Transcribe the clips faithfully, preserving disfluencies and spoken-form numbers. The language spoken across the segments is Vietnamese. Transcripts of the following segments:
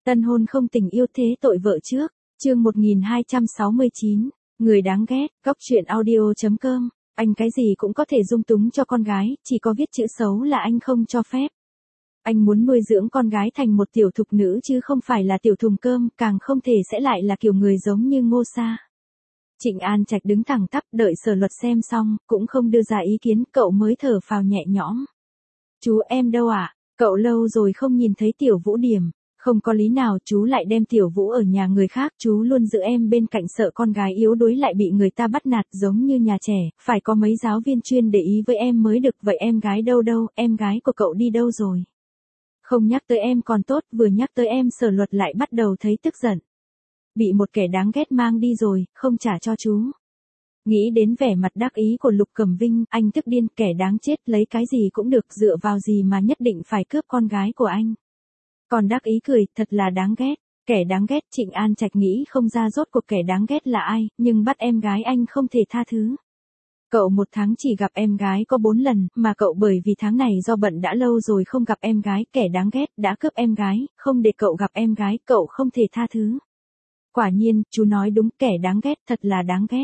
Tân hôn không tình yêu thế tội vợ trước, chương một nghìn hai trăm sáu mươi chín, người đáng ghét, góc truyện audio chấm com, anh cái gì cũng có thể dung túng cho con gái, chỉ có viết chữ xấu là anh không cho phép. Anh muốn nuôi dưỡng con gái thành một tiểu thục nữ chứ không phải là tiểu thùng cơm, càng không thể sẽ lại là kiểu người giống như Ngô Sa. Trịnh An Trạch đứng thẳng tắp đợi sở luật xem xong, cũng không đưa ra ý kiến, cậu mới thở phào nhẹ nhõm. Chú em đâu ạ? À? Cậu lâu rồi không nhìn thấy Tiểu Vũ Điểm. Không có lý nào chú lại đem Tiểu Vũ ở nhà người khác, chú luôn giữ em bên cạnh sợ con gái yếu đuối lại bị người ta bắt nạt giống như nhà trẻ, phải có mấy giáo viên chuyên để ý với em mới được, vậy em gái đâu đâu, em gái của cậu đi đâu rồi? Không nhắc tới em còn tốt, vừa nhắc tới em sở luật lại bắt đầu thấy tức giận. Bị một kẻ đáng ghét mang đi rồi, không trả cho chú. Nghĩ đến vẻ mặt đắc ý của Lục Cẩm Vinh, anh tức điên, kẻ đáng chết lấy cái gì cũng được, dựa vào gì mà nhất định phải cướp con gái của anh. Còn đắc ý cười, thật là đáng ghét, kẻ đáng ghét. Trịnh An Trạch nghĩ không ra rốt cuộc kẻ đáng ghét là ai, nhưng bắt em gái anh không thể tha thứ. Cậu một tháng chỉ gặp em gái có bốn lần, mà cậu bởi vì tháng này do bận đã lâu rồi không gặp em gái, kẻ đáng ghét đã cướp em gái, không để cậu gặp em gái, cậu không thể tha thứ. Quả nhiên, chú nói đúng, kẻ đáng ghét, thật là đáng ghét.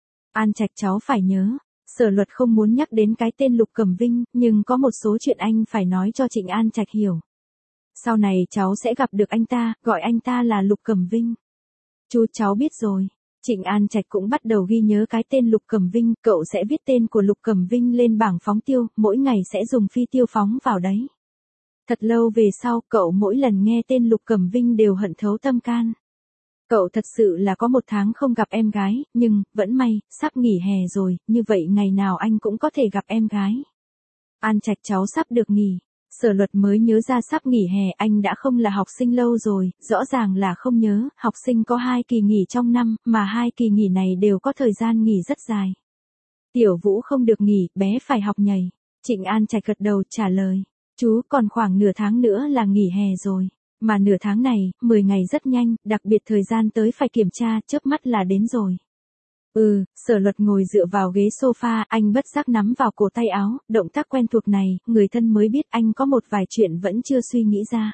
An Trạch cháu phải nhớ, sở luật không muốn nhắc đến cái tên Lục Cẩm Vinh, nhưng có một số chuyện anh phải nói cho Trịnh An Trạch hiểu. Sau này cháu sẽ gặp được anh ta, gọi anh ta là Lục Cẩm Vinh. Chú cháu biết rồi. Trịnh An Trạch cũng bắt đầu ghi nhớ cái tên Lục Cẩm Vinh, cậu sẽ viết tên của Lục Cẩm Vinh lên bảng phóng tiêu, mỗi ngày sẽ dùng phi tiêu phóng vào đấy. Thật lâu về sau, cậu mỗi lần nghe tên Lục Cẩm Vinh đều hận thấu tâm can. Cậu thật sự là có một tháng không gặp em gái, nhưng, vẫn may, sắp nghỉ hè rồi, như vậy ngày nào anh cũng có thể gặp em gái. An Trạch cháu sắp được nghỉ. Sở luật mới nhớ ra sắp nghỉ hè, anh đã không là học sinh lâu rồi, rõ ràng là không nhớ, học sinh có hai kỳ nghỉ trong năm, mà hai kỳ nghỉ này đều có thời gian nghỉ rất dài. Tiểu Vũ không được nghỉ, bé phải học nhảy. Trịnh An Trạch gật đầu trả lời, chú còn khoảng nửa tháng nữa là nghỉ hè rồi. Mà nửa tháng này, mười ngày rất nhanh, đặc biệt thời gian tới phải kiểm tra, chớp mắt là đến rồi. Ừ, sở luật ngồi dựa vào ghế sofa, anh bất giác nắm vào cổ tay áo, động tác quen thuộc này, người thân mới biết anh có một vài chuyện vẫn chưa suy nghĩ ra.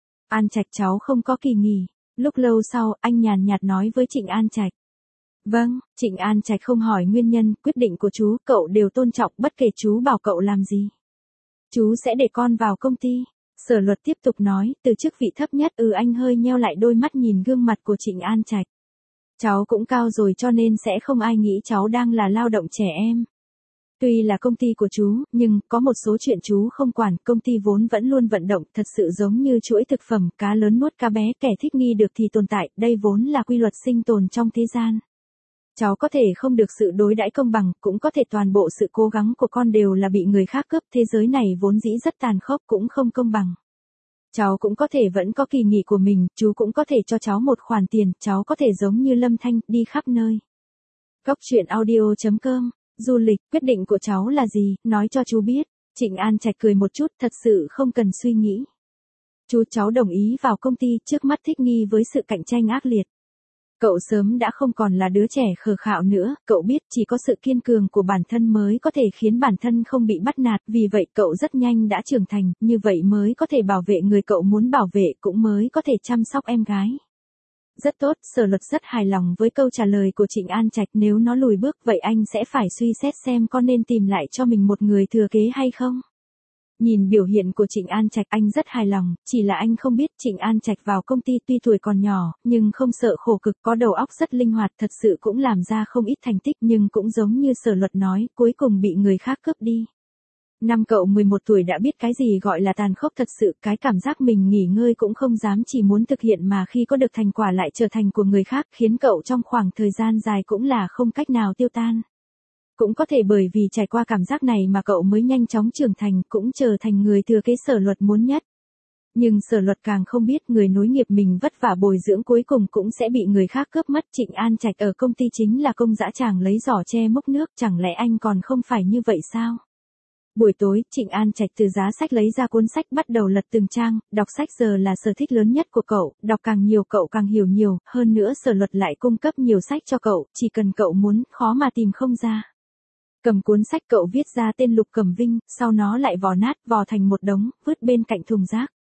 An Trạch cháu không có kỳ nghỉ. Lúc lâu sau, anh nhàn nhạt nói với Trịnh An Trạch. Vâng, Trịnh An Trạch không hỏi nguyên nhân, quyết định của chú, cậu đều tôn trọng, bất kể chú bảo cậu làm gì. Chú sẽ để con vào công ty. Sở luật tiếp tục nói, từ chức vị thấp nhất. Ừ, anh hơi nheo lại đôi mắt nhìn gương mặt của Trịnh An Trạch. Cháu cũng cao rồi cho nên sẽ không ai nghĩ cháu đang là lao động trẻ em. Tuy là công ty của chú, nhưng có một số chuyện chú không quản, công ty vốn vẫn luôn vận động, thật sự giống như chuỗi thực phẩm, cá lớn nuốt cá bé, kẻ thích nghi được thì tồn tại, đây vốn là quy luật sinh tồn trong thế gian. Cháu có thể không được sự đối đãi công bằng, cũng có thể toàn bộ sự cố gắng của con đều là bị người khác cướp, thế giới này vốn dĩ rất tàn khốc cũng không công bằng. Cháu cũng có thể vẫn có kỳ nghỉ của mình, chú cũng có thể cho cháu một khoản tiền, cháu có thể giống như Lâm Thanh, đi khắp nơi. Góc truyện audio chấm com, du lịch, quyết định của cháu là gì, nói cho chú biết. Trịnh An Trạch cười một chút, thật sự không cần suy nghĩ. Chú cháu đồng ý vào công ty, trước mắt thích nghi với sự cạnh tranh ác liệt. Cậu sớm đã không còn là đứa trẻ khờ khạo nữa, cậu biết chỉ có sự kiên cường của bản thân mới có thể khiến bản thân không bị bắt nạt, vì vậy cậu rất nhanh đã trưởng thành, như vậy mới có thể bảo vệ người cậu muốn bảo vệ, cũng mới có thể chăm sóc em gái. Rất tốt, sở luật rất hài lòng với câu trả lời của Trịnh An Trạch, nếu nó lùi bước vậy anh sẽ phải suy xét xem có nên tìm lại cho mình một người thừa kế hay không. Nhìn biểu hiện của Trịnh An Trạch anh rất hài lòng, chỉ là anh không biết Trịnh An Trạch vào công ty tuy tuổi còn nhỏ, nhưng không sợ khổ cực, có đầu óc rất linh hoạt, thật sự cũng làm ra không ít thành tích, nhưng cũng giống như sở luật nói, cuối cùng bị người khác cướp đi. Năm cậu mười một tuổi đã biết cái gì gọi là tàn khốc thật sự, cái cảm giác mình nghỉ ngơi cũng không dám, chỉ muốn thực hiện mà khi có được thành quả lại trở thành của người khác, khiến cậu trong khoảng thời gian dài cũng là không cách nào tiêu tan. Cũng có thể bởi vì trải qua cảm giác này mà cậu mới nhanh chóng trưởng thành, cũng trở thành người thừa kế sở luật muốn nhất. Nhưng sở luật càng không biết người nối nghiệp mình vất vả bồi dưỡng cuối cùng cũng sẽ bị người khác cướp mất. Trịnh An Trạch ở công ty chính là công dã tràng lấy giỏ che múc nước, chẳng lẽ anh còn không phải như vậy sao? Buổi tối, Trịnh An Trạch từ giá sách lấy ra cuốn sách bắt đầu lật từng trang, đọc sách giờ là sở thích lớn nhất của cậu, đọc càng nhiều cậu càng hiểu nhiều, hơn nữa sở luật lại cung cấp nhiều sách cho cậu, chỉ cần cậu muốn, khó mà tìm không ra. Cầm cuốn sách cậu viết ra tên Lục Cẩm Vinh, sau nó lại vò nát, vò thành một đống, vứt bên cạnh thùng rác.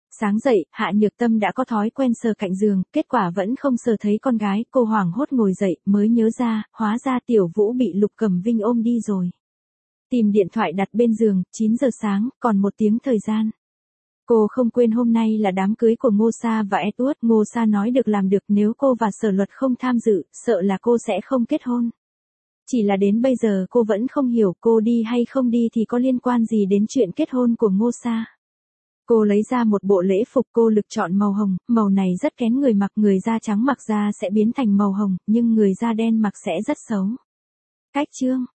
Sáng dậy, Hạ Nhược Tâm đã có thói quen sờ cạnh giường, kết quả vẫn không sờ thấy con gái, cô hoảng hốt ngồi dậy, mới nhớ ra, hóa ra Tiểu Vũ bị Lục Cẩm Vinh ôm đi rồi. Tìm điện thoại đặt bên giường, chín giờ sáng, còn một tiếng thời gian. Cô không quên hôm nay là đám cưới của Ngô Sa và Edward, Ngô Sa nói được làm được, nếu cô và Sở Luật không tham dự, sợ là cô sẽ không kết hôn. Chỉ là đến bây giờ cô vẫn không hiểu cô đi hay không đi thì có liên quan gì đến chuyện kết hôn của Ngô Sa. Cô lấy ra một bộ lễ phục, cô lựa chọn màu hồng, màu này rất kén người mặc, người da trắng mặc ra sẽ biến thành màu hồng, nhưng người da đen mặc sẽ rất xấu. Cách chương